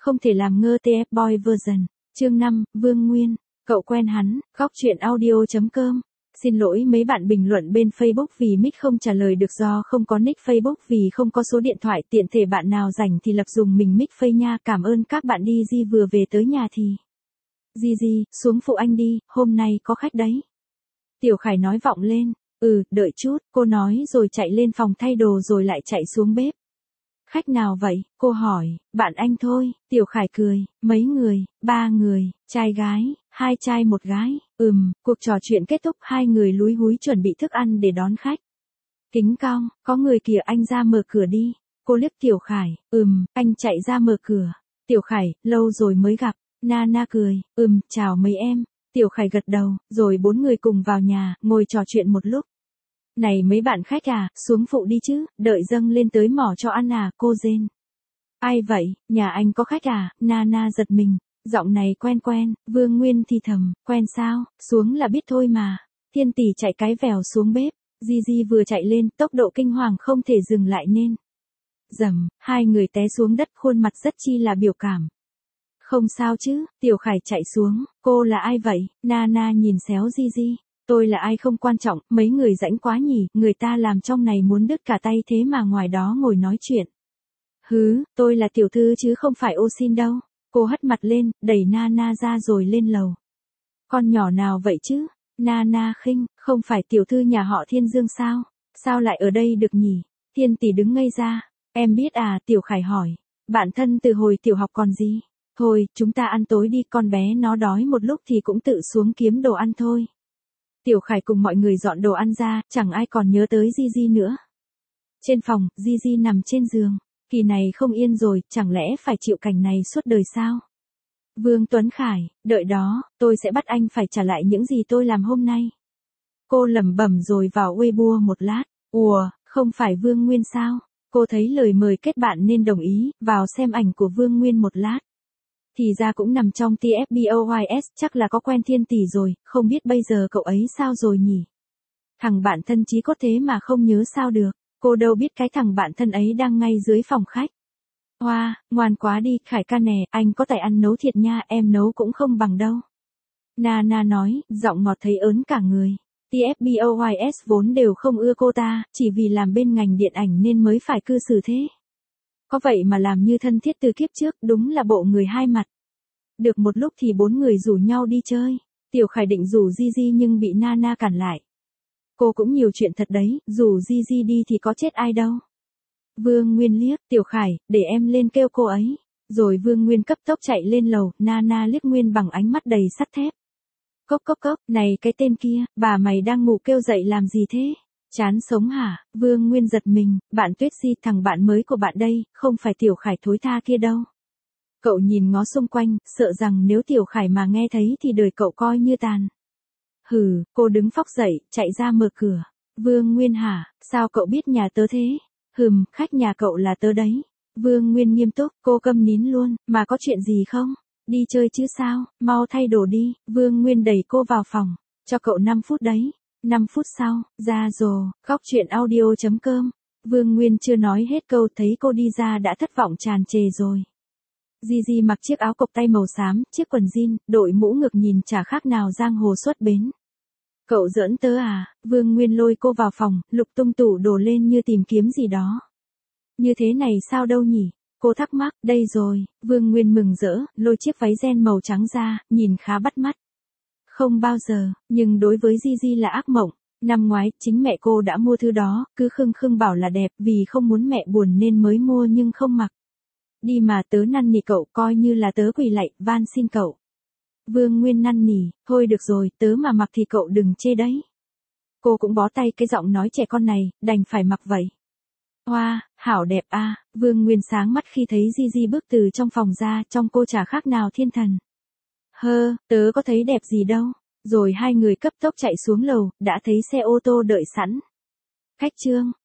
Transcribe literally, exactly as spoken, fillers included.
Không thể làm ngơ tê ép Boy version. Chương năm, Vương Nguyên. Cậu quen hắn. Góc truyện audio.com. Xin lỗi mấy bạn bình luận bên Facebook vì mic không trả lời được do không có nick Facebook vì không có số điện thoại, tiện thể bạn nào rảnh thì lập dùng mình mic Face nha. Cảm ơn các bạn. Đi Di vừa về tới nhà thì. Di Di, xuống phụ anh đi, hôm nay có khách đấy. Tiểu Khải nói vọng lên. Ừ, đợi chút, cô nói rồi chạy lên phòng thay đồ rồi lại chạy xuống bếp. Khách nào vậy? Cô hỏi. Bạn anh thôi. Tiểu Khải cười. Mấy người? Ba người, trai gái, hai trai một gái. Ừm, cuộc trò chuyện kết thúc, hai người lúi húi chuẩn bị thức ăn để đón khách. Kính cong, có người kìa, anh ra mở cửa đi. Cô liếc Tiểu Khải. Ừm, anh chạy ra mở cửa. Tiểu Khải, lâu rồi mới gặp. Nana cười. Ừm, chào mấy em. Tiểu Khải gật đầu, rồi bốn người cùng vào nhà, ngồi trò chuyện một lúc. Này mấy bạn khách à, xuống phụ đi chứ, đợi dâng lên tới mỏ cho ăn à, cô Dên. Ai vậy, nhà anh có khách à? Nana giật mình, giọng này quen quen. Vương Nguyên thì thầm, quen sao, xuống là biết thôi mà. Thiên Tỷ chạy cái vèo xuống bếp, Di Di vừa chạy lên, tốc độ kinh hoàng không thể dừng lại nên. Dầm, hai người té xuống đất, khuôn mặt rất chi là biểu cảm. Không sao chứ, Tiểu Khải chạy xuống. Cô là ai vậy? Nana nhìn xéo Di Di. Tôi là ai không quan trọng, mấy người rãnh quá nhỉ, người ta làm trong này muốn đứt cả tay thế mà ngoài đó ngồi nói chuyện. Hứ, tôi là tiểu thư chứ không phải ô xin đâu. Cô hất mặt lên, đẩy Nana ra rồi lên lầu. Con nhỏ nào vậy chứ? Nana khinh, không phải tiểu thư nhà họ Thiên Dương sao? Sao lại ở đây được nhỉ? Thiên Tỷ đứng ngây ra. Em biết à, Tiểu Khải hỏi. Bạn thân từ hồi tiểu học còn gì? Thôi, chúng ta ăn tối đi, con bé nó đói một lúc thì cũng tự xuống kiếm đồ ăn thôi. Tiểu Khải cùng mọi người dọn đồ ăn ra, chẳng ai còn nhớ tới Di Di nữa. Trên phòng, Di Di nằm trên giường. Kỳ này không yên rồi, chẳng lẽ phải chịu cảnh này suốt đời sao? Vương Tuấn Khải, đợi đó, tôi sẽ bắt anh phải trả lại những gì tôi làm hôm nay. Cô lẩm bẩm rồi vào Weibo một lát. Ủa, không phải Vương Nguyên sao? Cô thấy lời mời kết bạn nên đồng ý, vào xem ảnh của Vương Nguyên một lát. Thì ra cũng nằm trong tê ép Boys, chắc là có quen Thiên Tỷ rồi, không biết bây giờ cậu ấy sao rồi nhỉ? Thằng bạn thân chí cốt thế mà không nhớ sao được, cô đâu biết cái thằng bạn thân ấy đang ngay dưới phòng khách. Hoa, wow, ngoan quá đi, Khải ca nè, anh có tài ăn nấu thiệt nha, em nấu cũng không bằng đâu. Nana nói, giọng ngọt thấy ớn cả người. tê ép Boys vốn đều không ưa cô ta, chỉ vì làm bên ngành điện ảnh nên mới phải cư xử thế. Có vậy mà làm như thân thiết từ kiếp trước, đúng là bộ người hai mặt. Được một lúc thì bốn người rủ nhau đi chơi. Tiểu Khải định rủ Di Di nhưng bị Nana cản lại. Cô cũng nhiều chuyện thật đấy, rủ Di Di đi thì có chết ai đâu. Vương Nguyên liếc, Tiểu Khải, để em lên kêu cô ấy. Rồi Vương Nguyên cấp tốc chạy lên lầu, Nana liếc Nguyên bằng ánh mắt đầy sắt thép. Cốc cốc cốc, này cái tên kia, bà mày đang ngủ kêu dậy làm gì thế? Chán sống hả? Vương Nguyên giật mình, bạn Tuyết Di, thằng bạn mới của bạn đây, không phải Tiểu Khải thối tha kia đâu. Cậu nhìn ngó xung quanh, sợ rằng nếu Tiểu Khải mà nghe thấy thì đời cậu coi như tàn. Hừ, cô đứng phóc dậy, chạy ra mở cửa. Vương Nguyên hả, sao cậu biết nhà tớ thế? Hừm, khách nhà cậu là tớ đấy. Vương Nguyên nghiêm túc, cô câm nín luôn, mà có chuyện gì không? Đi chơi chứ sao, mau thay đồ đi. Vương Nguyên đẩy cô vào phòng, cho cậu năm phút đấy. năm phút sau, ra rồi, góc truyện audio.com. Vương Nguyên chưa nói hết câu thấy cô đi ra đã thất vọng tràn trề rồi. Di Di mặc chiếc áo cộc tay màu xám, chiếc quần jean, đội mũ ngực nhìn chả khác nào giang hồ xuất bến. Cậu giỡn tớ à? Vương Nguyên lôi cô vào phòng, lục tung tủ đồ lên như tìm kiếm gì đó. Như thế này sao đâu nhỉ? Cô thắc mắc, đây rồi. Vương Nguyên mừng rỡ, lôi chiếc váy ren màu trắng ra, nhìn khá bắt mắt. Không bao giờ, nhưng đối với Di Di là ác mộng. Năm ngoái, chính mẹ cô đã mua thứ đó, cứ khưng khưng bảo là đẹp vì không muốn mẹ buồn nên mới mua nhưng không mặc. Đi mà tớ năn nỉ cậu, coi như là tớ quỳ lạy, van xin cậu. Vương Nguyên năn nỉ, thôi được rồi, tớ mà mặc thì cậu đừng chê đấy. Cô cũng bó tay cái giọng nói trẻ con này, đành phải mặc vậy. Hoa, wow, hảo đẹp a. À. Vương Nguyên sáng mắt khi thấy Di Di bước từ trong phòng ra, trong cô chả khác nào thiên thần. Hơ, tớ có thấy đẹp gì đâu. Rồi hai người cấp tốc chạy xuống lầu, đã thấy xe ô tô đợi sẵn. Khách trương,